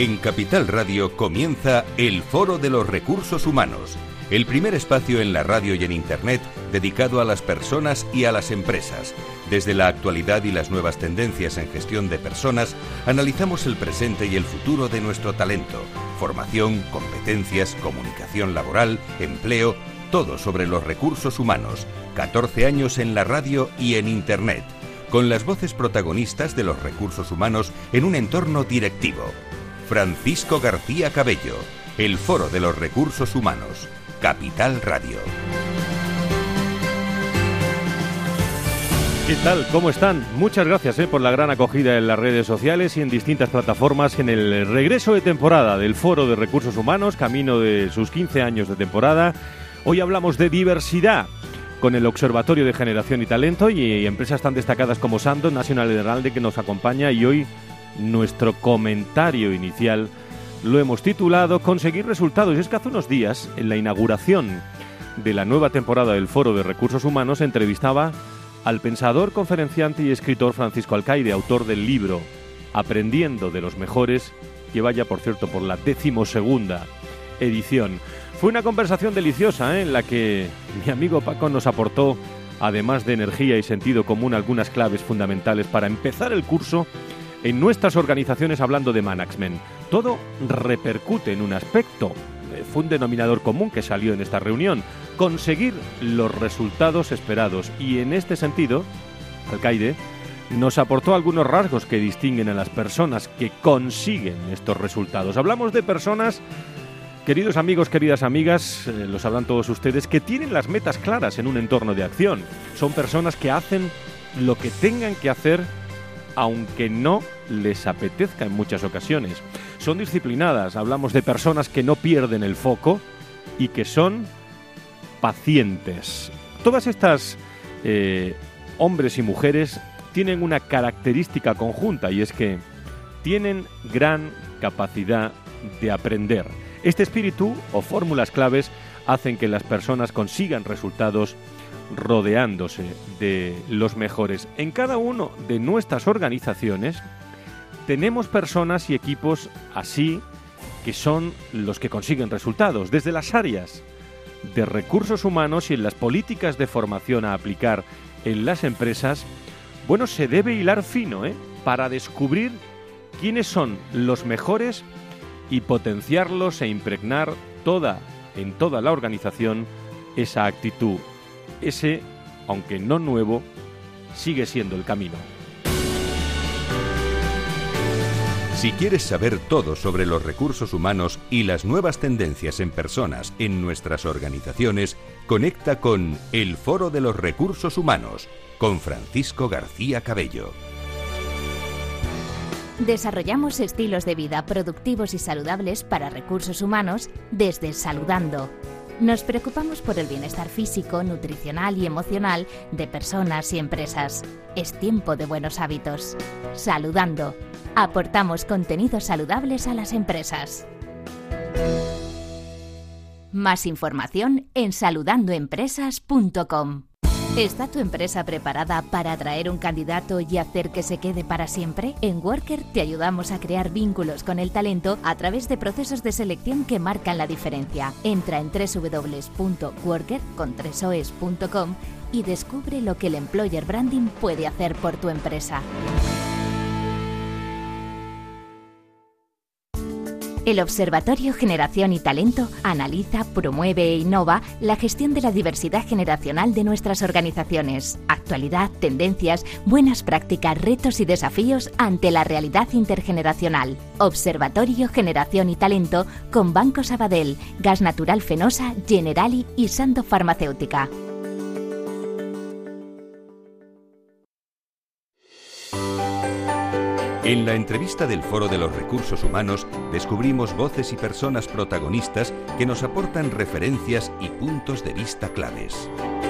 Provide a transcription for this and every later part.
En Capital Radio comienza el Foro de los Recursos Humanos, el primer espacio en la radio y en Internet dedicado a las personas y a las empresas. Desde la actualidad y las nuevas tendencias en gestión de personas, analizamos el presente y el futuro de nuestro talento, formación, competencias, comunicación laboral, empleo, todo sobre los recursos humanos. 14 años en la radio y en Internet, con las voces protagonistas de los recursos humanos en un entorno directivo. Francisco García Cabello, el Foro de los Recursos Humanos, Capital Radio. ¿Qué tal? ¿Cómo están? Muchas gracias por la gran acogida en las redes sociales y en distintas plataformas en el regreso de temporada del Foro de Recursos Humanos, camino de sus 15 años de temporada. Hoy hablamos de diversidad con el Observatorio de Generación y Talento y empresas tan destacadas como Sandoz, National Herald, que nos acompaña, y hoy nuestro comentario inicial lo hemos titulado Conseguir resultados. Y es que hace unos días, en la inauguración de la nueva temporada del Foro de Recursos Humanos, entrevistaba al pensador, conferenciante y escritor Francisco Alcaide, autor del libro Aprendiendo de los Mejores, que vaya, por cierto, por la 12ª edición. Fue una conversación deliciosa, en la que mi amigo Paco nos aportó, además de energía y sentido común, algunas claves fundamentales para empezar el curso en nuestras organizaciones hablando de management. Todo repercute en un aspecto. Fue un denominador común que salió en esta reunión: conseguir los resultados esperados. Y en este sentido, Alcaide nos aportó algunos rasgos que distinguen a las personas que consiguen estos resultados. Hablamos de personas, queridos amigos, queridas amigas, lo sabrán todos ustedes, que tienen las metas claras en un entorno de acción. Son personas que hacen lo que tengan que hacer, aunque no les apetezca en muchas ocasiones. Son disciplinadas. Hablamos de personas que no pierden el foco y que son pacientes. Todas estas hombres y mujeres tienen una característica conjunta, y es que tienen gran capacidad de aprender. Este espíritu o fórmulas claves hacen que las personas consigan resultados rodeándose de los mejores. En cada una de nuestras organizaciones tenemos personas y equipos así, que son los que consiguen resultados. Desde las áreas de recursos humanos y en las políticas de formación a aplicar en las empresas, bueno, se debe hilar fino, para descubrir quiénes son los mejores y potenciarlos e impregnar en toda la organización esa actitud. Ese, aunque no nuevo, sigue siendo el camino. Si quieres saber todo sobre los recursos humanos y las nuevas tendencias en personas en nuestras organizaciones, conecta con el Foro de los Recursos Humanos con Francisco García Cabello. Desarrollamos estilos de vida productivos y saludables para recursos humanos desde Saludando. Nos preocupamos por el bienestar físico, nutricional y emocional de personas y empresas. Es tiempo de buenos hábitos. Saludando. Aportamos contenidos saludables a las empresas. Más información en saludandoempresas.com. ¿Está tu empresa preparada para atraer un candidato y hacer que se quede para siempre? En Worker te ayudamos a crear vínculos con el talento a través de procesos de selección que marcan la diferencia. Entra en www.worker.com y descubre lo que el Employer Branding puede hacer por tu empresa. El Observatorio Generación y Talento analiza, promueve e innova la gestión de la diversidad generacional de nuestras organizaciones. Actualidad, tendencias, buenas prácticas, retos y desafíos ante la realidad intergeneracional. Observatorio Generación y Talento con Banco Sabadell, Gas Natural Fenosa, Generali y Sandoz Farmacéutica. En la entrevista del Foro de los Recursos Humanos descubrimos voces y personas protagonistas que nos aportan referencias y puntos de vista claves.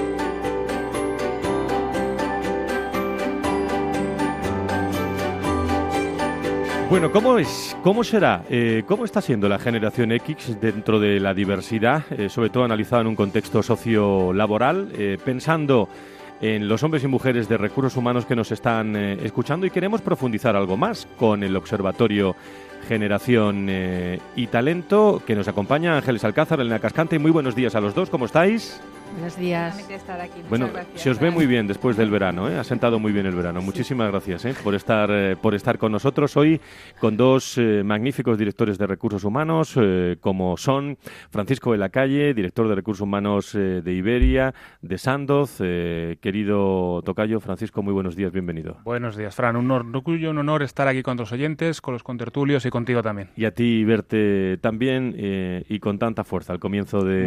Bueno, ¿cómo es? ¿Cómo será? ¿Cómo está siendo la generación X dentro de la diversidad? Sobre todo analizado en un contexto sociolaboral, pensando en los hombres y mujeres de recursos humanos que nos están escuchando, y queremos profundizar algo más con el Observatorio Generación y Talento, que nos acompaña Ángeles Alcázar, Elena Cascante. Muy buenos días a los dos, ¿cómo estáis? Buenos días. Estar aquí. Bueno, se os ve muy bien después del verano, ha sentado muy bien el verano. Sí. Muchísimas gracias por estar con nosotros hoy, con dos magníficos directores de recursos humanos, como son Francisco de la Calle, director de recursos humanos de Iberia, de Sandoz. Querido tocayo, Francisco, muy buenos días, bienvenido. Buenos días, Fran. Un honor estar aquí con los oyentes, con los contertulios y contigo también. Y a ti verte también y con tanta fuerza al comienzo de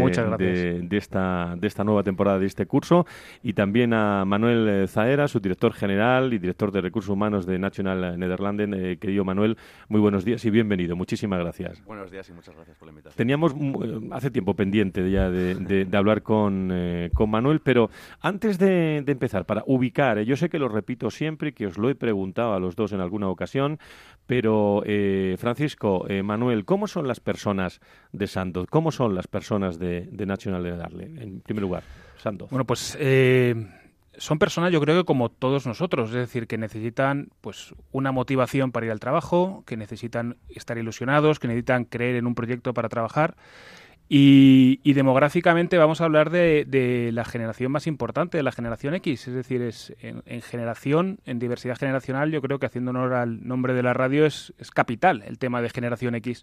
esta nueva temporada de este curso, y también a Manuel Zaera, su director general y director de recursos humanos de National Nederlanden. Querido Manuel, muy buenos días y bienvenido. Muchísimas gracias. Buenos días y muchas gracias por la invitación. Teníamos hace tiempo pendiente ya de hablar con Manuel, pero antes de empezar, para ubicar, yo sé que lo repito siempre y que os lo he preguntado a los dos en alguna ocasión, pero Francisco, Manuel, ¿cómo son las personas de Sandoz? ¿Cómo son las personas de National Nederlanden? En primer lugar, Sandoz. Bueno, pues son personas, yo creo que como todos nosotros, es decir, que necesitan pues una motivación para ir al trabajo, que necesitan estar ilusionados, que necesitan creer en un proyecto para trabajar. Y demográficamente vamos a hablar de la generación más importante, de la generación X, es decir, en generación, en diversidad generacional, yo creo que, haciendo honor al nombre de la radio, es capital el tema de generación X,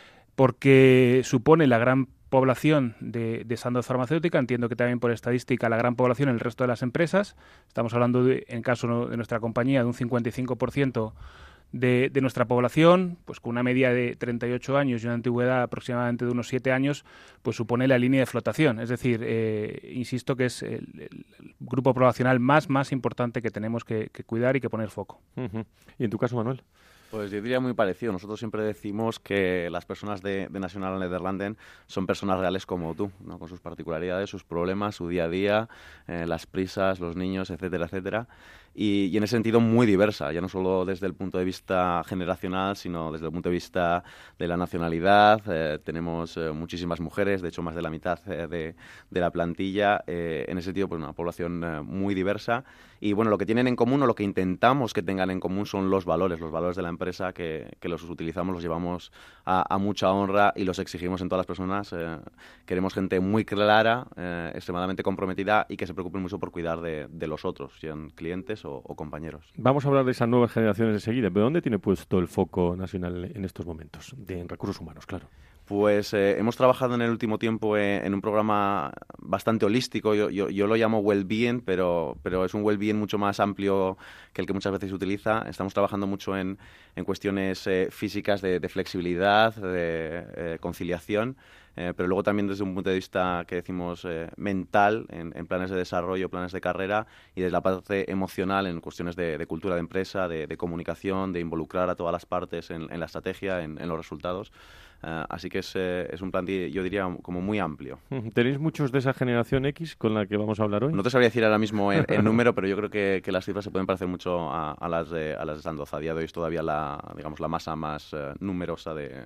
porque supone la gran población de Sandoz Farmacéutica, entiendo que también por estadística la gran población en el resto de las empresas. Estamos hablando, en caso de nuestra compañía, de un 55% de nuestra población, pues con una media de 38 años y una antigüedad aproximadamente de unos 7 años, pues supone la línea de flotación. Es decir, insisto que es el grupo poblacional más importante que tenemos que cuidar y que poner foco. Uh-huh. ¿Y en tu caso, Manuel? Pues yo diría muy parecido. Nosotros siempre decimos que las personas de National Nederlanden son personas reales como tú, ¿no? Con sus particularidades, sus problemas, su día a día, las prisas, los niños, etcétera, etcétera. Y en ese sentido muy diversa, ya no solo desde el punto de vista generacional, sino desde el punto de vista de la nacionalidad. Tenemos muchísimas mujeres, de hecho más de la mitad de la plantilla. En ese sentido, pues una población muy diversa. Y bueno, lo que tienen en común, o lo que intentamos que tengan en común, son los valores de la empresa, que los utilizamos, los llevamos a mucha honra y los exigimos en todas las personas. Queremos gente muy clara, extremadamente comprometida y que se preocupen mucho por cuidar de los otros, sean clientes o compañeros. Vamos a hablar de esas nuevas generaciones enseguida, pero ¿dónde tiene puesto el foco Nacional en estos momentos? En recursos humanos, claro. Pues hemos trabajado en el último tiempo en un programa bastante holístico. Yo lo llamo well-being, pero es un well-being mucho más amplio que el que muchas veces se utiliza. Estamos trabajando mucho en cuestiones físicas de flexibilidad, de conciliación, pero luego también desde un punto de vista que decimos mental, en planes de desarrollo, planes de carrera, y desde la parte emocional en cuestiones de cultura de empresa, de comunicación, de involucrar a todas las partes en la estrategia, en los resultados. Así que es un plan, yo diría, como muy amplio. ¿Tenéis muchos de esa generación X con la que vamos a hablar hoy? No te sabría decir ahora mismo el número, pero yo creo que las cifras se pueden parecer mucho a las de Sandoz. A día de hoy es todavía la masa más numerosa de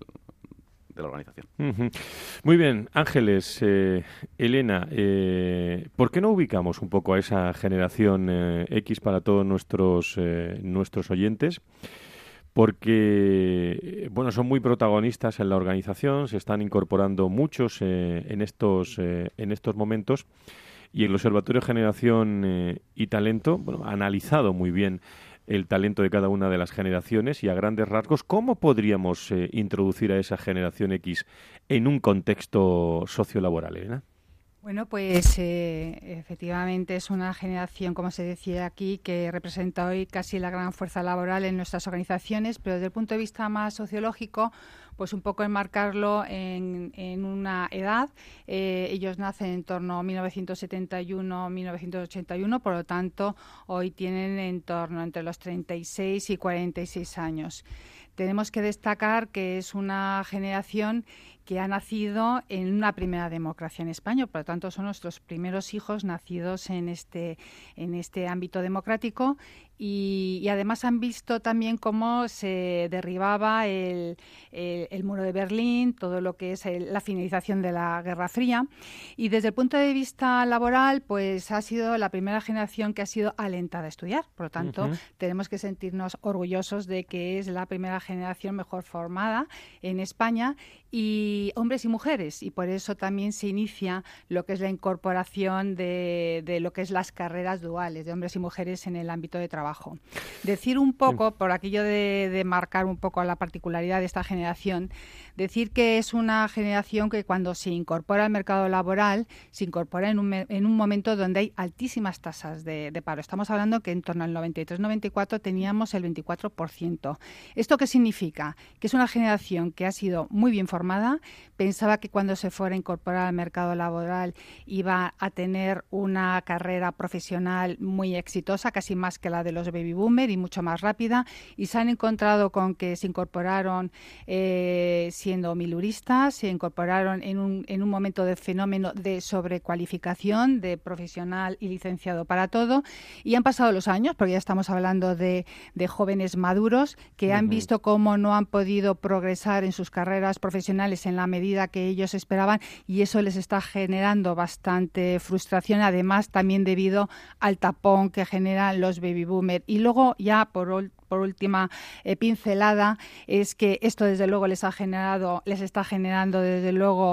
la organización. Uh-huh. Muy bien, Ángeles, Elena, ¿por qué no ubicamos un poco a esa generación X para todos nuestros oyentes? Porque, bueno, son muy protagonistas en la organización, se están incorporando muchos en estos momentos, y el Observatorio Generación y Talento, bueno, ha analizado muy bien el talento de cada una de las generaciones, y a grandes rasgos, ¿cómo podríamos introducir a esa generación X en un contexto sociolaboral, Elena? Bueno, pues efectivamente es una generación, como se decía aquí, que representa hoy casi la gran fuerza laboral en nuestras organizaciones, pero desde el punto de vista más sociológico, pues un poco enmarcarlo en una edad. Ellos nacen en torno a 1971-1981, por lo tanto, hoy tienen en torno entre los 36 y 46 años. Tenemos que destacar que es una generación que ha nacido en una primera democracia en España. Por lo tanto, son nuestros primeros hijos nacidos en este ámbito democrático. Y además han visto también cómo se derribaba el muro de Berlín, todo lo que es la finalización de la Guerra Fría. Y desde el punto de vista laboral, pues ha sido la primera generación que ha sido alentada a estudiar. Por lo tanto, tenemos que sentirnos orgullosos de que es la primera generación mejor formada en España, y hombres y mujeres. Y por eso también se inicia lo que es la incorporación de lo que es las carreras duales de hombres y mujeres en el ámbito de trabajo. Decir un poco, por aquello de marcar un poco la particularidad de esta generación, decir que es una generación que cuando se incorpora al mercado laboral, se incorpora en un momento donde hay altísimas tasas de paro. Estamos hablando que en torno al 93-94 teníamos el 24%. ¿Esto qué significa? Que es una generación que ha sido muy bien formada, pensaba que cuando se fuera a incorporar al mercado laboral iba a tener una carrera profesional muy exitosa, casi más que la de los baby boomers y mucho más rápida, y se han encontrado con que se incorporaron siendo miluristas, se incorporaron en un momento de fenómeno de sobrecualificación de profesional y licenciado para todo, y han pasado los años, porque ya estamos hablando de jóvenes maduros que han visto cómo no han podido progresar en sus carreras profesionales en la medida que ellos esperaban, y eso les está generando bastante frustración, además también debido al tapón que generan los baby boomers. Y luego ya por última pincelada, es que esto desde luego les está generando desde luego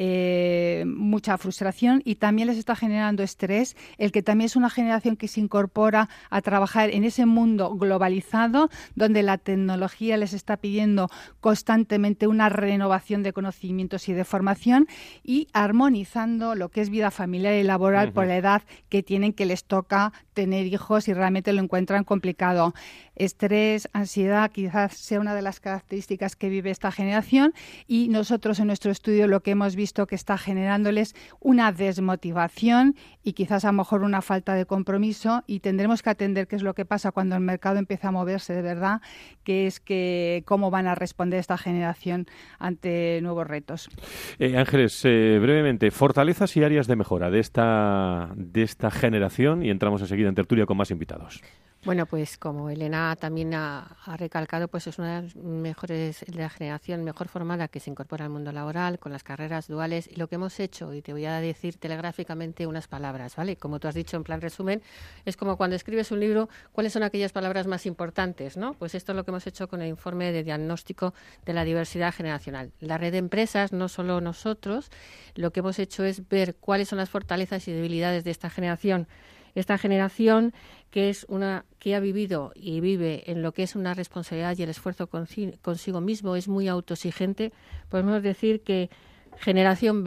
mucha frustración, y también les está generando estrés, el que también es una generación que se incorpora a trabajar en ese mundo globalizado donde la tecnología les está pidiendo constantemente una renovación de conocimientos y de formación, y armonizando lo que es vida familiar y laboral por la edad que tienen, que les toca tener hijos y realmente lo encuentran complicado. Estrés, ansiedad, quizás sea una de las características que vive esta generación, y nosotros en nuestro estudio lo que hemos visto que está generándoles una desmotivación y quizás a lo mejor una falta de compromiso, y tendremos que atender qué es lo que pasa cuando el mercado empieza a moverse de verdad, que es que cómo van a responder esta generación ante nuevos retos. Ángeles, brevemente, fortalezas y áreas de mejora de esta generación, y entramos enseguida en tertulia con más invitados. Bueno, pues como Elena también ha recalcado, pues es una de las mejores, de la generación mejor formada que se incorpora al mundo laboral con las carreras duales, y lo que hemos hecho, y te voy a decir telegráficamente unas palabras, ¿vale? Como tú has dicho en plan resumen, es como cuando escribes un libro, ¿cuáles son aquellas palabras más importantes, ¿no? Pues esto es lo que hemos hecho con el informe de diagnóstico de la diversidad generacional. La red de empresas, no solo nosotros, lo que hemos hecho es ver cuáles son las fortalezas y debilidades de esta generación. Esta generación que es una que ha vivido y vive en lo que es una responsabilidad y el esfuerzo consigo mismo, es muy autoexigente. Podemos decir que generación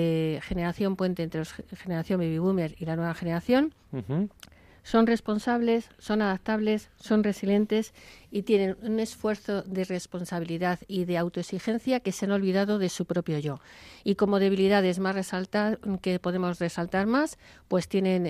puente entre la generación baby boomer y la nueva generación. Son responsables, son adaptables, son resilientes y tienen un esfuerzo de responsabilidad y de autoexigencia que se han olvidado de su propio yo. Y como debilidades que podemos resaltar más, pues tienen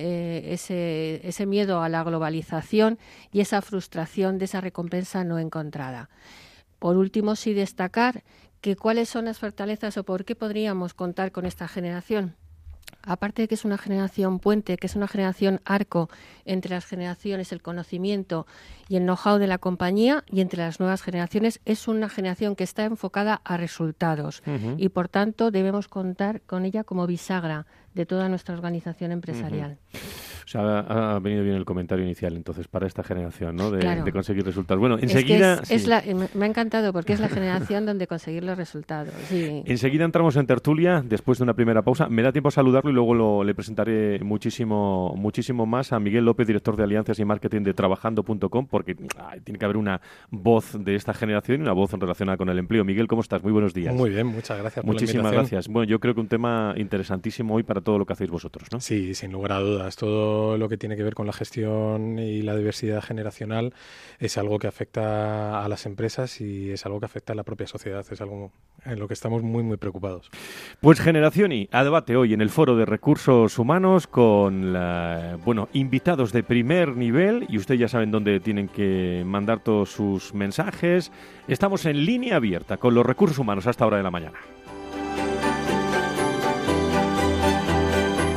ese miedo a la globalización y esa frustración de esa recompensa no encontrada. Por último, sí destacar que cuáles son las fortalezas o por qué podríamos contar con esta generación. Aparte de que es una generación puente, que es una generación arco entre las generaciones, el conocimiento y el know-how de la compañía, y entre las nuevas generaciones, es una generación que está enfocada a resultados y, por tanto, debemos contar con ella como bisagra de toda nuestra organización empresarial. O sea, ha venido bien el comentario inicial, entonces, para esta generación, ¿no? De conseguir resultados. Bueno, enseguida... me ha encantado, porque es la generación donde conseguir los resultados. Sí. Enseguida entramos en tertulia, después de una primera pausa. Me da tiempo a saludarlo y luego le presentaré muchísimo más a Miguel López, director de Alianzas y Marketing de Trabajando.com, porque tiene que haber una voz de esta generación y una voz relacionada con el empleo. Miguel, ¿cómo estás? Muy buenos días. Muy bien, muchas gracias por Muchísimas la invitación. gracias. Bueno, yo creo que un tema interesantísimo hoy para todo lo que hacéis vosotros, ¿no? Sí, sin lugar a dudas. Todo lo que tiene que ver con la gestión y la diversidad generacional es algo que afecta a las empresas y es algo que afecta a la propia sociedad. Es algo en lo que estamos muy, muy preocupados. Pues Generación Y a debate hoy en el Foro de Recursos Humanos con invitados de primer nivel, y ustedes ya saben dónde tienen que mandar todos sus mensajes. Estamos en línea abierta con los recursos humanos hasta hora de la mañana.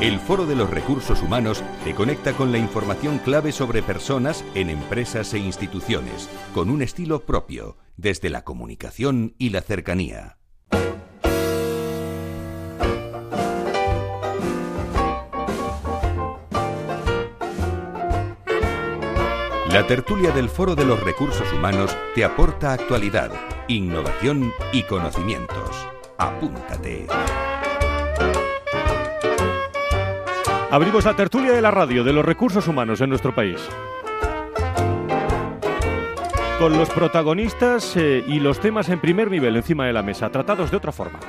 El Foro de los Recursos Humanos te conecta con la información clave sobre personas en empresas e instituciones, con un estilo propio, desde la comunicación y la cercanía. La tertulia del Foro de los Recursos Humanos te aporta actualidad, innovación y conocimientos. Apúntate. Abrimos la tertulia de la radio de los recursos humanos en nuestro país. Con los protagonistas y los temas en primer nivel encima de la mesa, tratados de otra forma.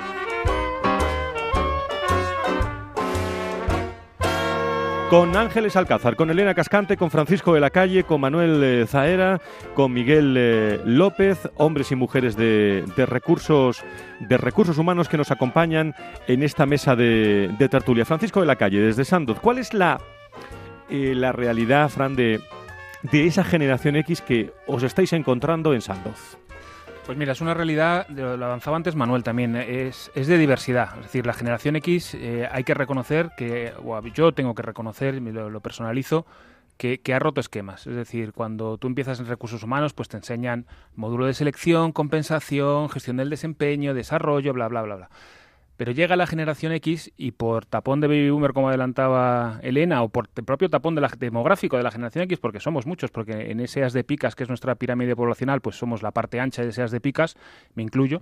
Con Ángeles Alcázar, con Elena Cascante, con Francisco de la Calle, con Manuel Zaera, con Miguel López, hombres y mujeres de recursos humanos que nos acompañan en esta mesa de tertulia. Francisco de la Calle, desde Sandoz, ¿cuál es la realidad, Fran, de esa generación X que os estáis encontrando en Sandoz? Pues mira, es una realidad, lo avanzaba antes Manuel también, es de diversidad. Es decir, la generación X hay que reconocer que, o yo tengo que reconocer, lo personalizo, que ha roto esquemas. Es decir, cuando tú empiezas en recursos humanos, pues te enseñan módulo de selección, compensación, gestión del desempeño, desarrollo, bla, bla, bla, bla. Pero llega la generación X y por tapón de baby boomer, como adelantaba Elena, o por el propio tapón demográfico de la generación X, porque somos muchos, porque en ese as de picas, que es nuestra pirámide poblacional, pues somos la parte ancha de ese as de picas, me incluyo,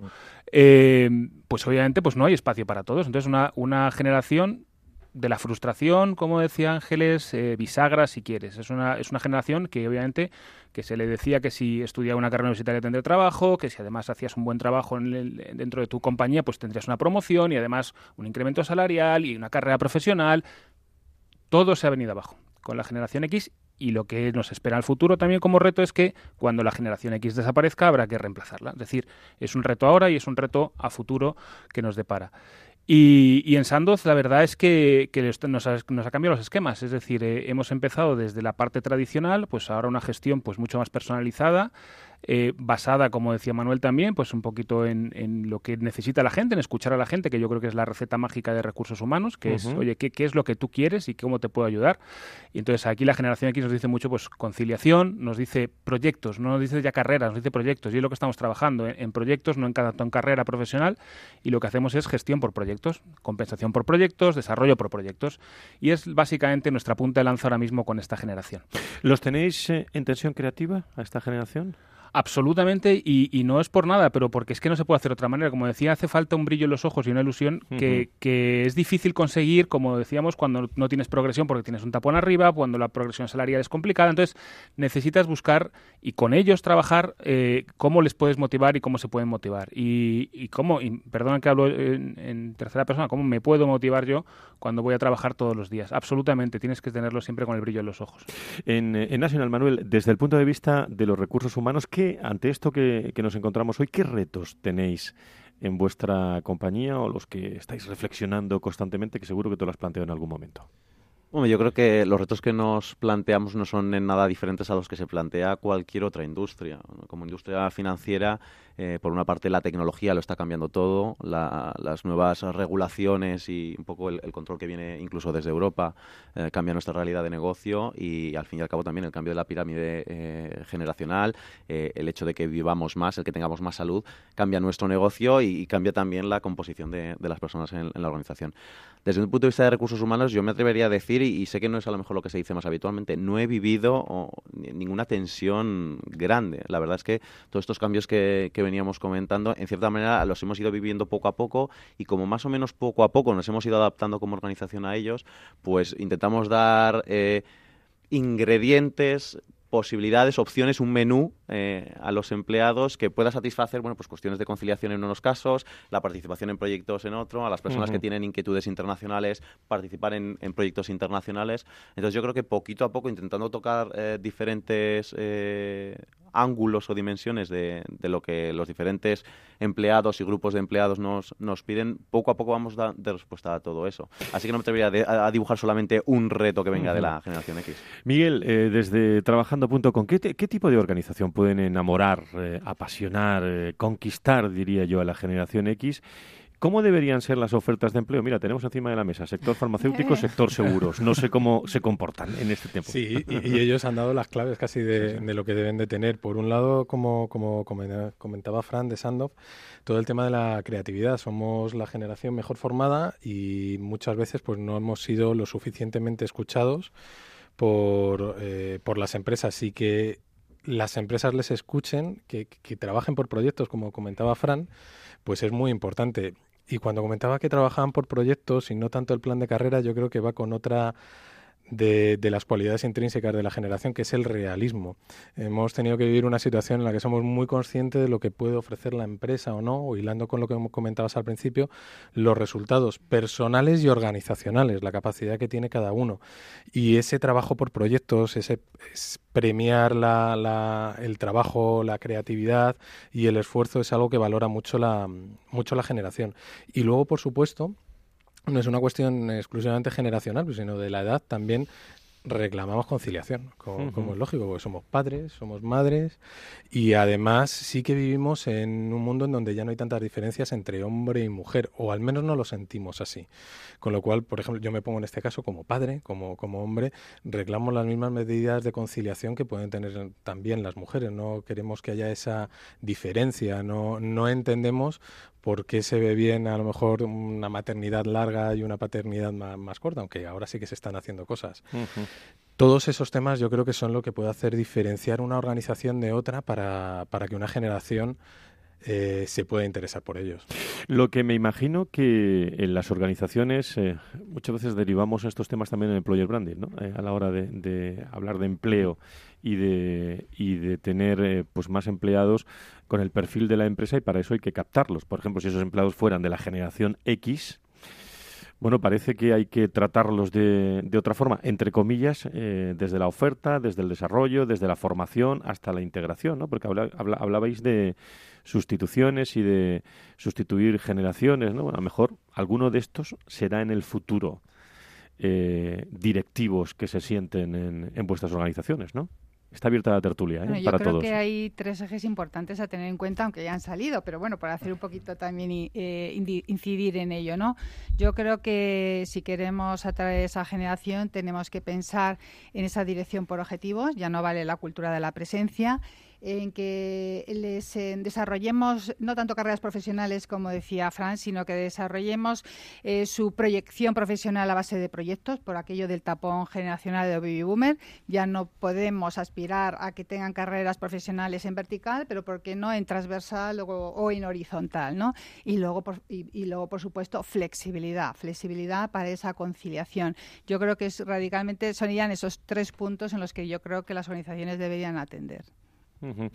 pues obviamente pues no hay espacio para todos. Entonces una generación de la frustración, como decía Ángeles, bisagra si quieres. Es una generación que obviamente que se le decía que si estudiaba una carrera universitaria tendría trabajo, que si además hacías un buen trabajo dentro de tu compañía pues tendrías una promoción y además un incremento salarial y una carrera profesional. Todo se ha venido abajo con la generación X y lo que nos espera al futuro también como reto es que cuando la generación X desaparezca habrá que reemplazarla. Es decir, es un reto ahora y es un reto a futuro que nos depara. Y en Sandoz la verdad es que nos ha cambiado los esquemas, es decir, hemos empezado desde la parte tradicional, pues ahora una gestión pues mucho más personalizada, basada, como decía Manuel también, pues un poquito en lo que necesita la gente, en escuchar a la gente, que yo creo que es la receta mágica de recursos humanos, que es, oye, ¿qué es lo que tú quieres y cómo te puedo ayudar? Y entonces aquí la generación X nos dice mucho pues conciliación, nos dice proyectos, no nos dice ya carreras, nos dice proyectos, y es lo que estamos trabajando en proyectos, no en carrera profesional, y lo que hacemos es gestión por proyectos, compensación por proyectos, desarrollo por proyectos, y es básicamente nuestra punta de lanza ahora mismo con esta generación. ¿Los tenéis en tensión creativa a esta generación? Absolutamente, y no es por nada, pero porque es que no se puede hacer de otra manera. Como decía, hace falta un brillo en los ojos y una ilusión que es difícil conseguir, como decíamos, cuando no tienes progresión porque tienes un tapón arriba, cuando la progresión salarial es complicada. Entonces necesitas buscar y con ellos trabajar cómo les puedes motivar y cómo se pueden motivar. Y cómo, y perdona que hablo en tercera persona, cómo me puedo motivar yo cuando voy a trabajar todos los días. Absolutamente, tienes que tenerlo siempre con el brillo en los ojos. En Nacional, Manuel, desde el punto de vista de los recursos humanos, ante esto que nos encontramos hoy, ¿qué retos tenéis en vuestra compañía o los que estáis reflexionando constantemente, que seguro que te lo has planteado en algún momento? Bueno, yo creo que los retos que nos planteamos no son en nada diferentes a los que se plantea cualquier otra industria. Como industria financiera, por una parte la tecnología lo está cambiando todo, las nuevas regulaciones y un poco el control que viene incluso desde Europa cambia nuestra realidad de negocio y al fin y al cabo también el cambio de la pirámide generacional, el hecho de que vivamos más, el que tengamos más salud, cambia nuestro negocio y cambia también la composición de las personas en la organización. Desde un punto de vista de recursos humanos yo me atrevería a decir, y sé que no es a lo mejor lo que se dice más habitualmente, no he vivido ninguna tensión grande. La verdad es que todos estos cambios que veníamos comentando, en cierta manera los hemos ido viviendo poco a poco y como más o menos poco a poco nos hemos ido adaptando como organización a ellos, pues intentamos dar ingredientes, posibilidades, opciones, un menú a los empleados que pueda satisfacer, bueno, pues cuestiones de conciliación en unos casos, la participación en proyectos en otro, a las personas que tienen inquietudes internacionales, participar en proyectos internacionales. Entonces yo creo que poquito a poco, intentando tocar diferentes ángulos o dimensiones de lo que los diferentes empleados y grupos de empleados nos piden, poco a poco vamos de respuesta a todo eso. Así que no me atrevería a dibujar solamente un reto que venga de la generación X. Miguel, desde trabajando.com, ¿qué tipo de organización pueden enamorar, apasionar, conquistar, diría yo, a la generación X? ¿Cómo deberían ser las ofertas de empleo? Mira, tenemos encima de la mesa sector farmacéutico, sector seguros. No sé cómo se comportan en este tiempo. Sí, y ellos han dado las claves casi de lo que deben de tener. Por un lado, como comentaba Fran de Sandoff, todo el tema de la creatividad. Somos la generación mejor formada y muchas veces pues no hemos sido lo suficientemente escuchados por las empresas, y que las empresas les escuchen, que trabajen por proyectos, como comentaba Fran, pues es muy importante. Y cuando comentaba que trabajaban por proyectos y no tanto el plan de carrera, yo creo que va con otra de las cualidades intrínsecas de la generación, que es el realismo. Hemos tenido que vivir una situación en la que somos muy conscientes de lo que puede ofrecer la empresa o no, o hilando con lo que comentabas al principio, los resultados personales y organizacionales, la capacidad que tiene cada uno. Y ese trabajo por proyectos, es premiar el trabajo, la creatividad y el esfuerzo, es algo que valora mucho la generación. Y luego, por supuesto, no es una cuestión exclusivamente generacional, sino de la edad también reclamamos conciliación, como es lógico, porque somos padres, somos madres, y además sí que vivimos en un mundo en donde ya no hay tantas diferencias entre hombre y mujer, o al menos no lo sentimos así. Con lo cual, por ejemplo, yo me pongo en este caso como padre, como hombre, reclamo las mismas medidas de conciliación que pueden tener también las mujeres. No queremos que haya esa diferencia, no entendemos por qué se ve bien a lo mejor una maternidad larga y una paternidad más corta, aunque ahora sí que se están haciendo cosas. Uh-huh. Todos esos temas yo creo que son lo que puede hacer diferenciar una organización de otra para que una generación se pueda interesar por ellos. Lo que me imagino que en las organizaciones muchas veces derivamos estos temas también en employer branding, ¿no? A la hora de hablar de empleo y de tener pues más empleados con el perfil de la empresa, y para eso hay que captarlos. Por ejemplo, si esos empleados fueran de la generación X, bueno, parece que hay que tratarlos de otra forma, entre comillas, desde la oferta, desde el desarrollo, desde la formación hasta la integración, ¿no? Porque hablabais de sustituciones y de sustituir generaciones, ¿no? Bueno, a lo mejor alguno de estos será en el futuro directivos que se sienten en vuestras organizaciones, ¿no? Está abierta la tertulia, bueno, para todos. Yo creo que hay 3 ejes importantes a tener en cuenta, aunque ya han salido, pero bueno, para hacer un poquito también incidir en ello, ¿no? Yo creo que si queremos atraer esa generación tenemos que pensar en esa dirección por objetivos, ya no vale la cultura de la presencia, en que les desarrollemos no tanto carreras profesionales, como decía Fran, sino que desarrollemos su proyección profesional a base de proyectos, por aquello del tapón generacional de baby boomer. Ya no podemos aspirar a que tengan carreras profesionales en vertical, pero ¿por qué no en transversal o en horizontal, ¿no? Y luego, por supuesto, flexibilidad para esa conciliación. Yo creo que serían esos 3 puntos en los que yo creo que las organizaciones deberían atender. Uh-huh.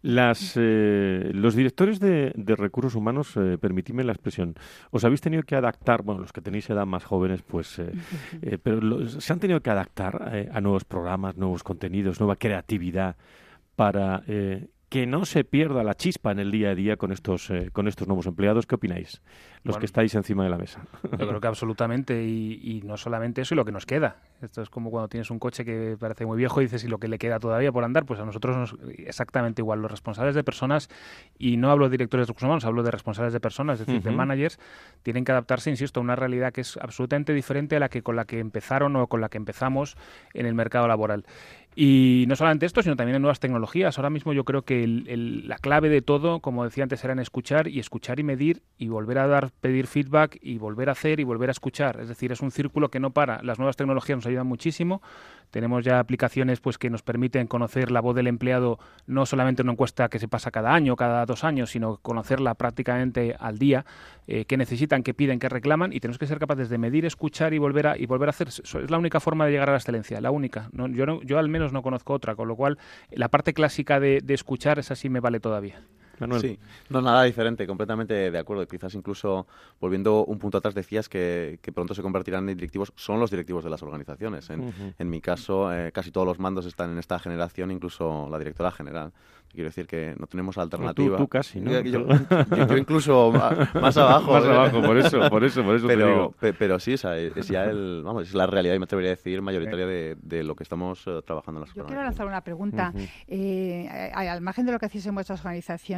Los directores de recursos humanos, permitidme la expresión, os habéis tenido que adaptar, bueno, los que tenéis edad más jóvenes, pues, pero se han tenido que adaptar a nuevos programas, nuevos contenidos, nueva creatividad para que no se pierda la chispa en el día a día con estos nuevos empleados. ¿Qué opináis? Los que estáis encima de la mesa. Yo creo que absolutamente, y no solamente eso, y lo que nos queda. Esto es como cuando tienes un coche que parece muy viejo y dices, ¿y lo que le queda todavía por andar? Pues a nosotros exactamente igual. Los responsables de personas, y no hablo de directores de recursos humanos, hablo de responsables de personas, es decir, de managers, tienen que adaptarse, insisto, a una realidad que es absolutamente diferente a la que con la que empezaron o con la que empezamos en el mercado laboral. Y no solamente esto, sino también en nuevas tecnologías. Ahora mismo yo creo que la clave de todo, como decía antes, era en escuchar y medir y volver a pedir feedback y volver a hacer y volver a escuchar. Es decir, es un círculo que no para. Las nuevas tecnologías nos ayudan muchísimo. Tenemos ya aplicaciones pues que nos permiten conocer la voz del empleado, no solamente una encuesta que se pasa cada año, cada 2 años, sino conocerla prácticamente al día, qué necesitan, qué piden, qué reclaman, y tenemos que ser capaces de medir, escuchar y volver a hacer. Es la única forma de llegar a la excelencia, la única. Yo al menos no conozco otra, con lo cual la parte clásica de escuchar, esa sí me vale todavía. Manuel. Sí, no nada diferente, completamente de acuerdo. Quizás incluso, volviendo un punto atrás, decías que pronto se convertirán en directivos. Son los directivos de las organizaciones. En mi caso, casi todos los mandos están en esta generación, incluso la directora general. Quiero decir que no tenemos alternativa. Tú casi, ¿no? Yo incluso más abajo. Más abajo, por eso pero, te digo. Pero sí, o sea, es ya es la realidad, y me atrevería a decir, mayoritaria de lo que estamos trabajando en las organizaciones. Yo quiero lanzar una pregunta. Al margen de lo que hacéis en vuestras organizaciones,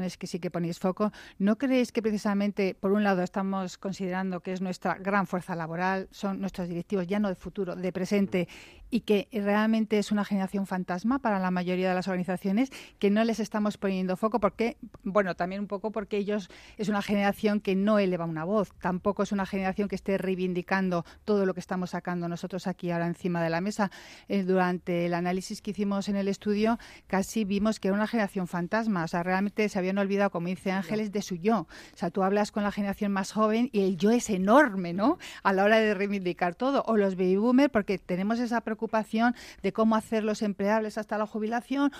generaciones que sí que ponéis foco, ¿no creéis que precisamente, por un lado, estamos considerando que es nuestra gran fuerza laboral, son nuestros directivos ya no de futuro, de presente, y que realmente es una generación fantasma para la mayoría de las organizaciones, que no les estamos poniendo foco porque, bueno, también un poco porque ellos es una generación que no eleva una voz, tampoco es una generación que esté reivindicando todo lo que estamos sacando nosotros aquí ahora encima de la mesa? Durante el análisis que hicimos en el estudio, casi vimos que era una generación fantasma, o sea, realmente se habían olvidado, como dice Ángeles, de su yo. O sea, tú hablas con la generación más joven y el yo es enorme, ¿no?, a la hora de reivindicar todo. O los baby boomers, porque tenemos esa preocupación de cómo hacerlos empleables hasta la jubilación,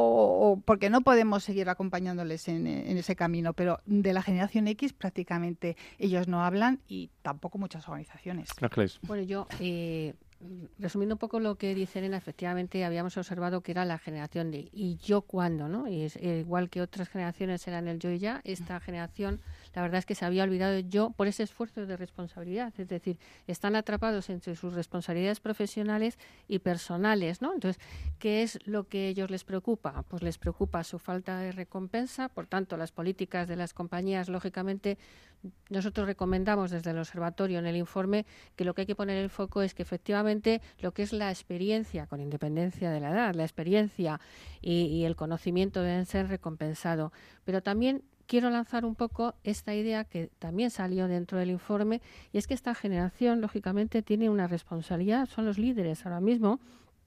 o porque no podemos seguir acompañándoles en ese camino. Pero de la generación X prácticamente ellos no hablan, y tampoco muchas organizaciones. Ángeles. Bueno, yo... resumiendo un poco lo que dice Elena, efectivamente habíamos observado que era la generación de ¿y yo cuándo?, ¿no? Y es, igual que otras generaciones eran el yo y ya, esta generación la verdad es que se había olvidado de yo por ese esfuerzo de responsabilidad, es decir, están atrapados entre sus responsabilidades profesionales y personales, ¿no? Entonces, ¿qué es lo que a ellos les preocupa? Pues les preocupa su falta de recompensa, por tanto, las políticas de las compañías, lógicamente, nosotros recomendamos desde el observatorio en el informe que lo que hay que poner el foco es que efectivamente lo que es la experiencia, con independencia de la edad, la experiencia y el conocimiento deben ser recompensados. Pero también quiero lanzar un poco esta idea que también salió dentro del informe, y es que esta generación lógicamente tiene una responsabilidad, son los líderes ahora mismo,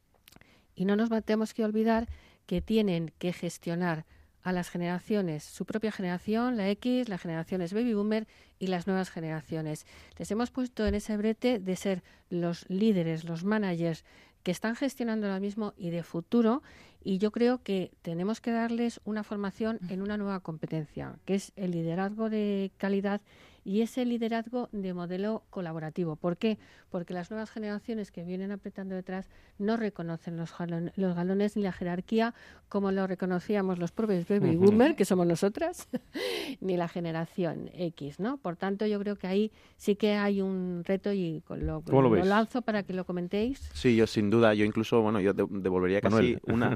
y no nos tenemos que olvidar que tienen que gestionar a las generaciones, su propia generación, la X, las generaciones baby boomer y las nuevas generaciones. Les hemos puesto en ese brete de ser los líderes, los managers que están gestionando ahora mismo y de futuro, y yo creo que tenemos que darles una formación en una nueva competencia, que es el liderazgo de calidad y ese liderazgo de modelo colaborativo. ¿Por qué? Porque las nuevas generaciones que vienen apretando detrás no reconocen los galones ni la jerarquía como lo reconocíamos los propios baby boomer, que somos nosotras, ni la generación X, ¿no? Por tanto, yo creo que ahí sí que hay un reto, y lo lanzo para que lo comentéis. Sí, yo sin duda, yo incluso, bueno, yo devolvería casi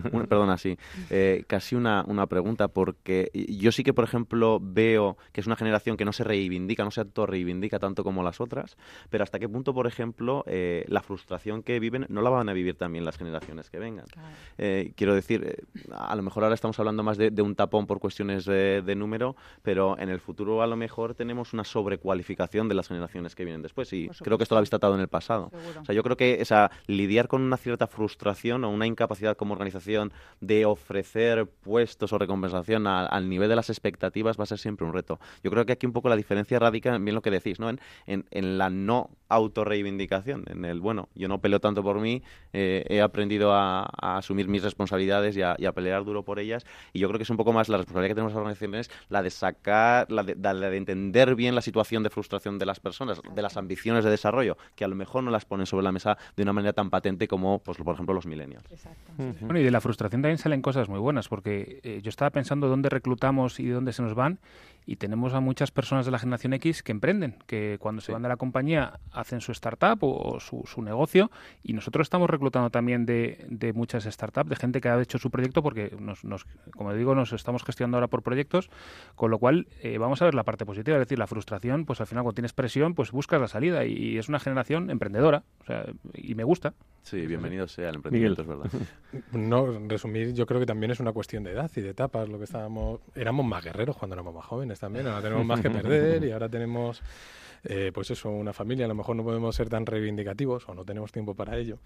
casi una pregunta, porque yo sí que, por ejemplo, veo que es una generación que no se reivindica, no se autorreivindica tanto como las otras, pero hasta qué punto, por ejemplo, la frustración que viven no la van a vivir también las generaciones que vengan. Claro. Quiero decir, a lo mejor ahora estamos hablando más de un tapón por cuestiones de número, pero en el futuro a lo mejor tenemos una sobrecualificación de las generaciones que vienen después, y creo que esto lo habéis tratado en el pasado. Seguro. O sea, yo creo que lidiar con una cierta frustración o una incapacidad como organización de ofrecer puestos o recompensación al nivel de las expectativas va a ser siempre un reto. Yo creo que aquí un poco la diferencia radica en bien lo que decís, ¿no? En la no autorreivindicación, en el, bueno, yo no peleo tanto por mí, he aprendido a asumir mis responsabilidades y a pelear duro por ellas, y yo creo que es un poco más la responsabilidad que tenemos las organizaciones, la de sacar, la de entender bien la situación de frustración de las personas, de las ambiciones de desarrollo, que a lo mejor no las ponen sobre la mesa de una manera tan patente como, pues, por ejemplo, los millennials. Exacto. Bueno, y de la frustración también salen cosas muy buenas, porque yo estaba pensando dónde reclutamos y de dónde se nos van, y tenemos a muchas personas de la generación X que emprenden, que cuando se van de la compañía hacen su startup o su negocio, y nosotros estamos reclutando también de muchas startups, de gente que ha hecho su proyecto, porque como digo, nos estamos gestionando ahora por proyectos, con lo cual vamos a ver la parte positiva, es decir, la frustración, pues al final cuando tienes presión, pues buscas la salida, y es una generación emprendedora, o sea, y me gusta. Sí, bienvenido sea el emprendimiento, Miguel. Es verdad. No, resumir, yo creo que también es una cuestión de edad y de etapas. Lo que éramos más guerreros cuando éramos más jóvenes también. Ahora tenemos más que perder, y ahora tenemos, pues eso, una familia. A lo mejor no podemos ser tan reivindicativos o no tenemos tiempo para ello.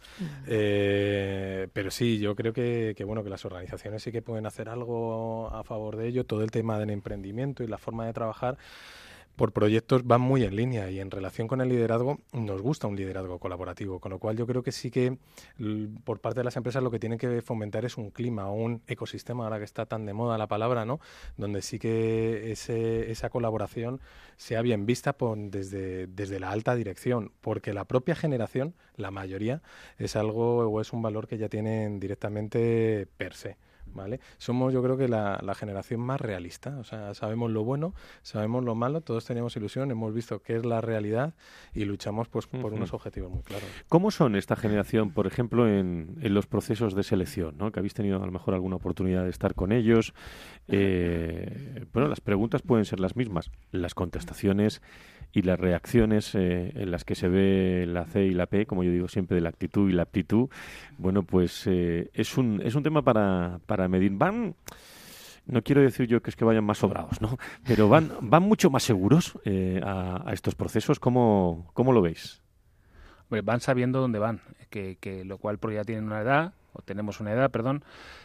Pero sí, yo creo que bueno, que las organizaciones sí que pueden hacer algo a favor de ello. Todo el tema del emprendimiento y la forma de trabajar por proyectos van muy en línea, y en relación con el liderazgo nos gusta un liderazgo colaborativo, con lo cual yo creo que sí que por parte de las empresas lo que tienen que fomentar es un clima, un ecosistema, ahora que está tan de moda la palabra, ¿no?, donde sí que esa colaboración sea bien vista desde la alta dirección, porque la propia generación, la mayoría, es algo o es un valor que ya tienen directamente per se. ¿vale? Somos, yo creo que la generación más realista, o sea, sabemos lo bueno, sabemos lo malo, todos tenemos ilusión, hemos visto qué es la realidad y luchamos pues por unos objetivos muy claros. ¿Cómo son esta generación, por ejemplo, en los procesos de selección, ¿no? Que habéis tenido a lo mejor alguna oportunidad de estar con ellos? Bueno, las preguntas pueden ser las mismas, las contestaciones y las reacciones en las que se ve la C y la P, como yo digo siempre, de la actitud y la aptitud. Bueno, pues es un tema para medir. Van, no quiero decir yo que es que vayan más sobrados, ¿no? Pero van mucho más seguros a estos procesos. ¿Cómo lo veis? Hombre, van sabiendo dónde van, que lo cual porque ya tienen una edad, o tenemos una edad, perdón,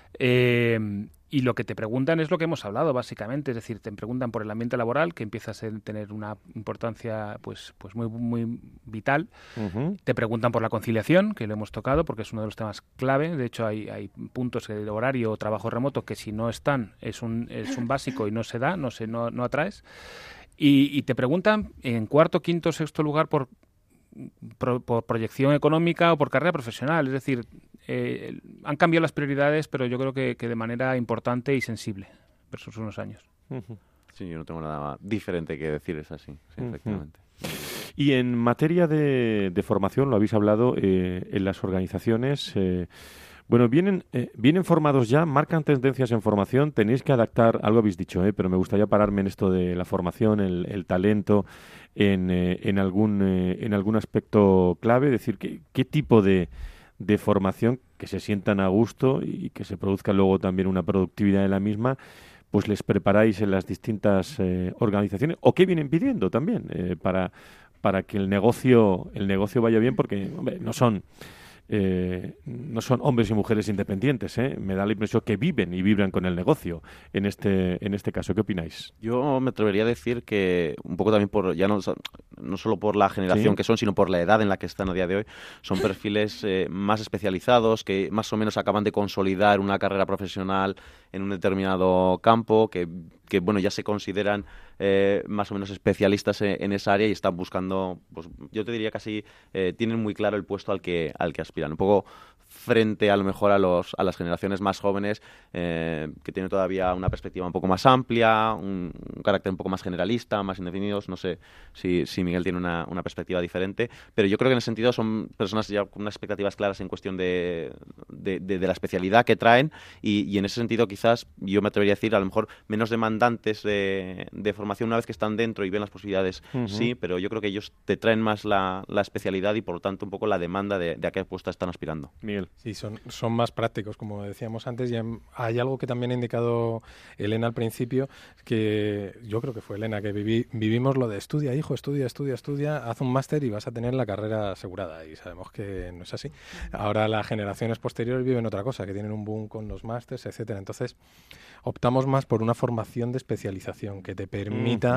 y lo que te preguntan es lo que hemos hablado, básicamente, es decir, te preguntan por el ambiente laboral, que empieza a tener una importancia pues muy, muy vital. Te preguntan por la conciliación, que lo hemos tocado, porque es uno de los temas clave. De hecho, hay puntos de horario o trabajo remoto que si no están es un básico y no se da, no atraes. Y te preguntan en cuarto, quinto, sexto lugar por proyección económica o por carrera profesional. Es decir, han cambiado las prioridades, pero yo creo que de manera importante y sensible versus unos años. Sí, yo no tengo nada diferente que decir, es así, sí, efectivamente. Y en materia de formación, lo habéis hablado en las organizaciones. Bueno, vienen formados ya, marcan tendencias en formación, tenéis que adaptar, algo habéis dicho, pero me gustaría pararme en esto de la formación, el talento, en algún aspecto clave, es decir, ¿qué tipo de formación que se sientan a gusto y que se produzca luego también una productividad de la misma, pues les preparáis en las distintas organizaciones, o qué vienen pidiendo también para que el negocio vaya bien, porque hombre, no son hombres y mujeres independientes, me da la impresión que viven y vibran con el negocio en este caso. ¿Qué opináis? Yo me atrevería a decir que un poco también por ya no solo por la generación que son, sino por la edad en la que están a día de hoy, son perfiles más especializados, que más o menos acaban de consolidar una carrera profesional en un determinado campo, que bueno, ya se consideran más o menos especialistas en esa área y están buscando, pues yo te diría casi, tienen muy claro el puesto al que aspiran. Un poco frente a lo mejor a las generaciones más jóvenes que tienen todavía una perspectiva un poco más amplia, un carácter un poco más generalista, más indefinidos. No sé si Miguel tiene una perspectiva diferente, pero yo creo que en ese sentido son personas ya con unas expectativas claras en cuestión de la especialidad que traen y en ese sentido quizás yo me atrevería a decir a lo mejor menos demandantes de formación una vez que están dentro y ven las posibilidades, sí, pero yo creo que ellos te traen más la especialidad y por lo tanto un poco la demanda de a qué puesta están aspirando. Miguel. Sí, son más prácticos, como decíamos antes, y hay algo que también ha indicado Elena al principio, que yo creo que fue Elena, que vivimos lo de estudia, hijo, estudia, haz un máster y vas a tener la carrera asegurada, y sabemos que no es así. Ahora las generaciones posteriores viven otra cosa, que tienen un boom con los másters, etcétera. Entonces, optamos más por una formación de especialización que te permita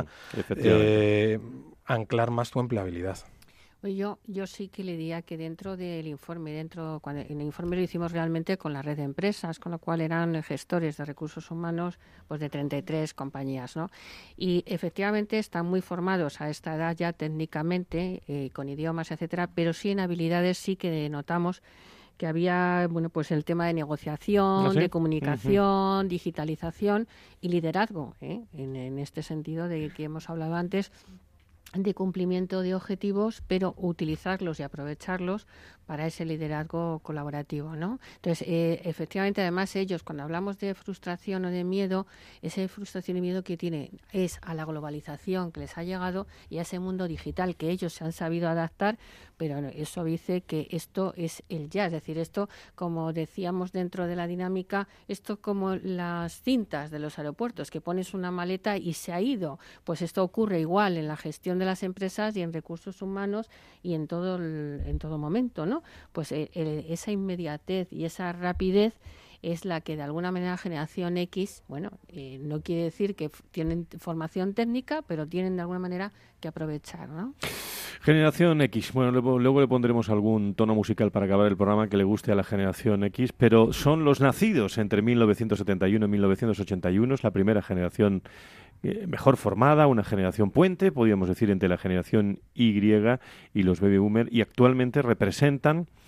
anclar más tu empleabilidad. Yo sí que le diría que dentro del informe, cuando el informe lo hicimos realmente con la red de empresas, con lo cual eran gestores de recursos humanos pues de 33 compañías, ¿no? Y efectivamente están muy formados a esta edad ya técnicamente, con idiomas, etcétera, pero sí en habilidades sí que notamos que había, bueno, pues el tema de negociación, de comunicación, digitalización y liderazgo, en este sentido de que hemos hablado antes, de cumplimiento de objetivos, pero utilizarlos y aprovecharlos para ese liderazgo colaborativo, ¿no? Entonces, efectivamente, además ellos, cuando hablamos de frustración o de miedo, esa frustración y miedo que tienen es a la globalización que les ha llegado y a ese mundo digital que ellos se han sabido adaptar, pero eso dice que esto es el ya, es decir, esto, como decíamos dentro de la dinámica, esto como las cintas de los aeropuertos, que pones una maleta y se ha ido, pues esto ocurre igual en la gestión de las empresas y en recursos humanos y en todo momento, ¿no? Pues esa inmediatez y esa rapidez es la que de alguna manera generación X, bueno, no quiere decir que tienen formación técnica, pero tienen de alguna manera que aprovechar, ¿no? Generación X, bueno, luego le pondremos algún tono musical para acabar el programa que le guste a la generación X, pero son los nacidos entre 1971 y 1981, es la primera generación mejor formada, una generación puente, podríamos decir, entre la generación Y y los baby boomer, y actualmente representan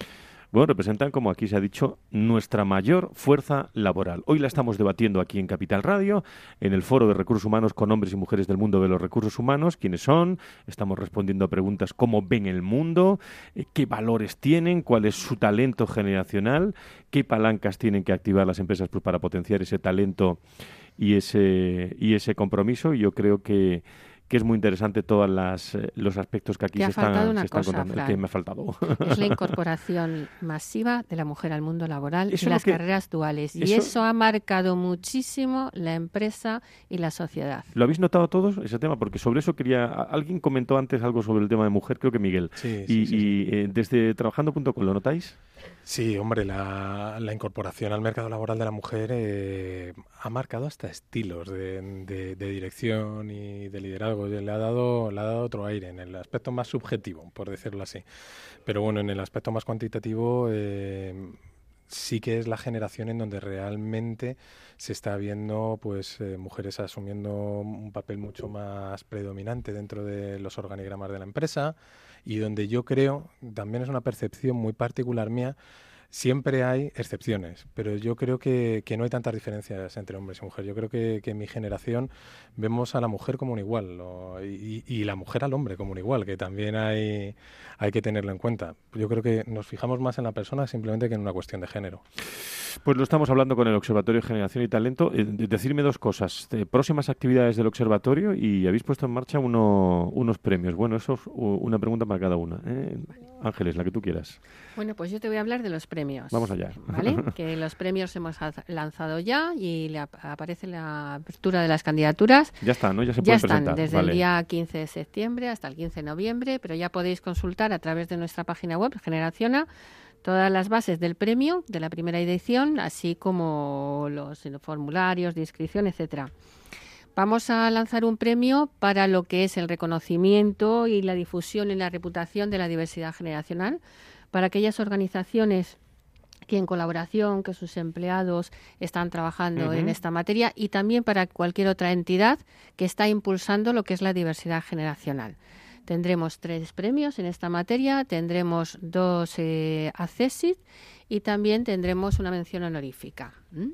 bueno, representan, como aquí se ha dicho, nuestra mayor fuerza laboral. Hoy la estamos debatiendo aquí en Capital Radio, en el Foro de Recursos Humanos con hombres y mujeres del mundo de los recursos humanos. ¿Quiénes son? Estamos respondiendo a preguntas: ¿cómo ven el mundo? ¿Qué valores tienen? ¿Cuál es su talento generacional? ¿Qué palancas tienen que activar las empresas pues, para potenciar ese talento y ese compromiso? Y yo creo que es muy interesante todos los aspectos que aquí se están contando. Fran, que me ha faltado. Es la incorporación masiva de la mujer al mundo laboral Eso y las carreras duales. Y eso ha marcado muchísimo la empresa y la sociedad. ¿Lo habéis notado todos, ese tema? Porque sobre eso alguien comentó antes algo sobre el tema de mujer, creo que Miguel. Sí. Desde trabajando.com, ¿lo notáis? Sí, hombre, la incorporación al mercado laboral de la mujer ha marcado hasta estilos de dirección y de liderazgo. Le ha dado otro aire en el aspecto más subjetivo, por decirlo así. Pero bueno, en el aspecto más cuantitativo sí que es la generación en donde realmente se está viendo pues mujeres asumiendo un papel mucho más predominante dentro de los organigramas de la empresa, y donde yo creo, también es una percepción muy particular mía, siempre hay excepciones, pero yo creo que no hay tantas diferencias entre hombres y mujeres. Yo creo que en mi generación vemos a la mujer como un igual y la mujer al hombre como un igual, que también hay que tenerlo en cuenta. Yo creo que nos fijamos más en la persona simplemente que en una cuestión de género. Pues lo estamos hablando con el Observatorio de Generación y Talento. Decirme dos cosas. Próximas actividades del Observatorio, y habéis puesto en marcha unos premios. Bueno, eso es una pregunta para cada una. Ángeles, la que tú quieras. Bueno, pues yo te voy a hablar de los premios. Vamos allá. ¿Vale? Que los premios hemos lanzado ya y aparece la apertura de las candidaturas. Ya está, ¿no? Ya se pueden presentar. Ya están, desde el día 15 de septiembre hasta el 15 de noviembre, pero ya podéis consultar a través de nuestra página web, Generaciona, todas las bases del premio de la primera edición, así como los formularios de inscripción, etcétera. Vamos a lanzar un premio para lo que es el reconocimiento y la difusión y la reputación de la diversidad generacional, para aquellas organizaciones que en colaboración, que sus empleados están trabajando en esta materia, y también para cualquier otra entidad que está impulsando lo que es la diversidad generacional. Tendremos 3 premios en esta materia, tendremos 2 ACESID y también tendremos una mención honorífica.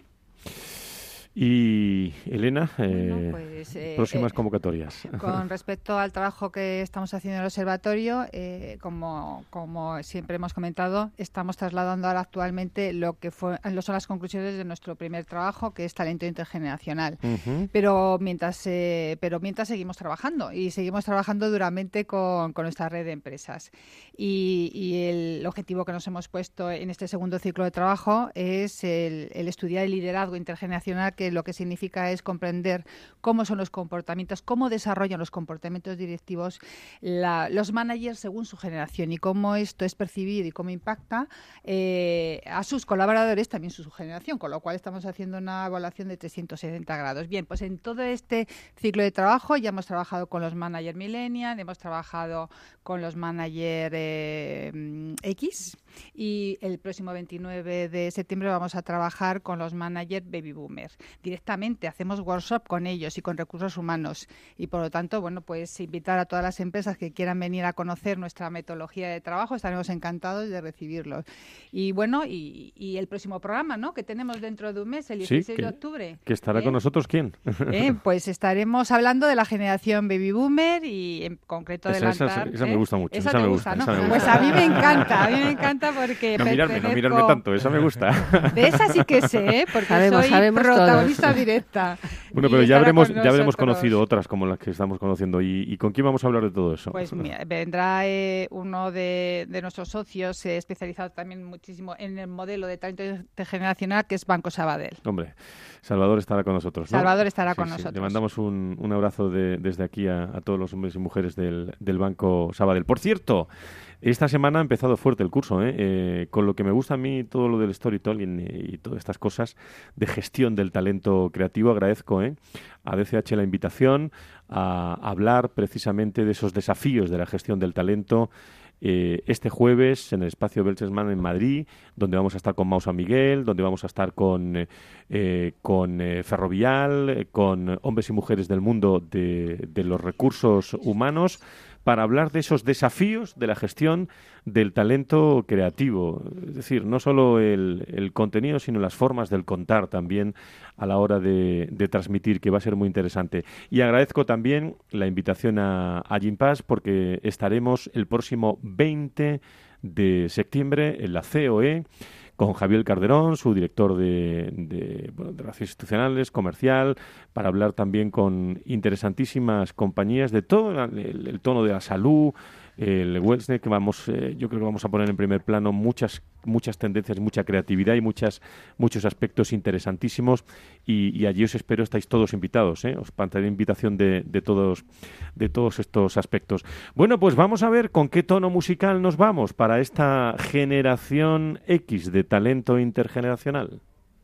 Y Elena, próximas convocatorias. Con respecto al trabajo que estamos haciendo en el observatorio, como siempre hemos comentado, estamos trasladando ahora actualmente lo que son las conclusiones de nuestro primer trabajo, que es talento intergeneracional. Pero mientras seguimos trabajando, y seguimos trabajando duramente con nuestra red de empresas. Y el objetivo que nos hemos puesto en este segundo ciclo de trabajo es el estudiar el liderazgo intergeneracional, que lo que significa es comprender cómo son los comportamientos, cómo desarrollan los comportamientos directivos los managers según su generación, y cómo esto es percibido y cómo impacta a sus colaboradores también su generación, con lo cual estamos haciendo una evaluación de 360 grados. Bien, pues en todo este ciclo de trabajo ya hemos trabajado con los managers millennial, hemos trabajado con los managers X, y el próximo 29 de septiembre vamos a trabajar con los managers baby boomer. Directamente hacemos workshop con ellos y con recursos humanos, y por lo tanto, bueno, pues invitar a todas las empresas que quieran venir a conocer nuestra metodología de trabajo, estaremos encantados de recibirlos. Y bueno, y el próximo programa, ¿no?, que tenemos dentro de un mes, el 16 de octubre. ¿Que estará con nosotros quién? Pues estaremos hablando de la generación baby boomer, y en concreto esa me gusta mucho. Esa me gusta, ¿no? Pues a mí me encanta porque no mirarme tanto, esa me gusta. De esa sí que sé, porque soy protagonista directa. Bueno, pero ya habremos conocido otras como las que estamos conociendo. ¿Y con quién vamos a hablar de todo eso? Pues mira, vendrá uno de nuestros socios especializado también muchísimo en el modelo de talento intergeneracional, que es Banco Sabadell. Hombre, Salvador estará con nosotros, ¿no? Salvador estará con nosotros. Le mandamos un abrazo desde aquí a todos los hombres y mujeres del Banco Sabadell. Por cierto, esta semana ha empezado fuerte el curso, con lo que me gusta a mí todo lo del storytelling y todas estas cosas de gestión del talento creativo. Agradezco a DCH la invitación a hablar precisamente de esos desafíos de la gestión del talento este jueves en el espacio Bertelsmann en Madrid, donde vamos a estar con Mau San Miguel, donde vamos a estar con Ferrovial, con hombres y mujeres del mundo de los recursos humanos, para hablar de esos desafíos de la gestión del talento creativo. Es decir, no solo el contenido, sino las formas del contar también a la hora de transmitir, que va a ser muy interesante. Y agradezco también la invitación a Gympass, porque estaremos el próximo 20 de septiembre en la COE con Javier Calderón, su director de Relaciones Institucionales, comercial, para hablar también con interesantísimas compañías de todo el tono de la salud, el wellness, que yo creo que vamos a poner en primer plano muchas tendencias, mucha creatividad y muchos aspectos interesantísimos, y allí os espero, estáis todos invitados, os plantearé invitación de todos estos aspectos. Bueno, pues vamos a ver con qué tono musical nos vamos para esta generación X de talento intergeneracional.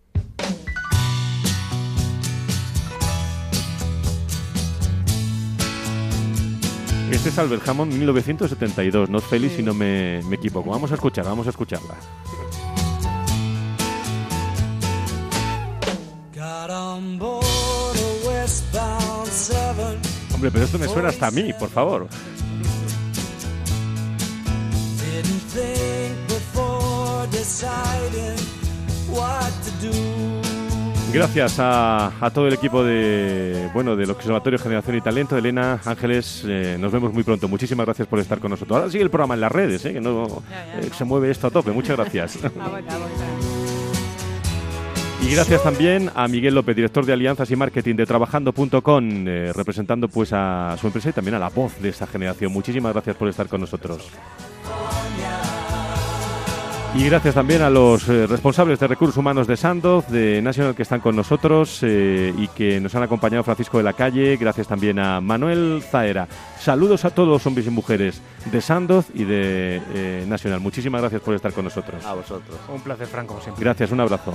Este es Albert Hammond, 1972, Not Feliz, si no me equivoco. Vamos a escucharla. Hombre, pero esto me suena hasta a mí, por favor. Gracias a todo el equipo del Observatorio Generación y Talento. Elena, Ángeles, nos vemos muy pronto. Muchísimas gracias por estar con nosotros. Ahora sigue el programa en las redes, que no se mueve esto a tope. Muchas gracias. Y gracias también a Miguel López, director de Alianzas y Marketing de Trabajando.com, representando pues a su empresa y también a la voz de esta generación. Muchísimas gracias por estar con nosotros. Y gracias también a los responsables de recursos humanos de Sandoz, de National, que están con nosotros y que nos han acompañado, Francisco de la Calle. Gracias también a Manuel Zaera. Saludos a todos los hombres y mujeres de Sandoz y de National. Muchísimas gracias por estar con nosotros. A vosotros. Un placer, Fran, como siempre. Gracias, un abrazo.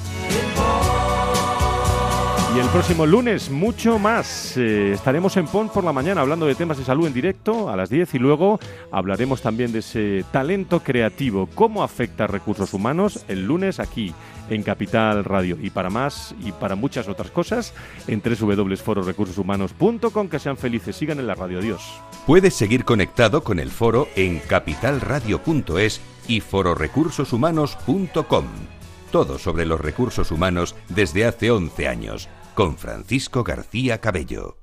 Y el próximo lunes, mucho más. Estaremos en Pont por la mañana hablando de temas de salud en directo a las 10 y luego hablaremos también de ese talento creativo, cómo afecta a recursos humanos el lunes aquí en Capital Radio. Y para más y para muchas otras cosas en www.fororecursoshumanos.com. Que sean felices, sigan en la radio. Adiós. Puedes seguir conectado con el foro en capitalradio.es y fororecursoshumanos.com. Todo sobre los recursos humanos desde hace 11 años. Con Francisco García Cabello.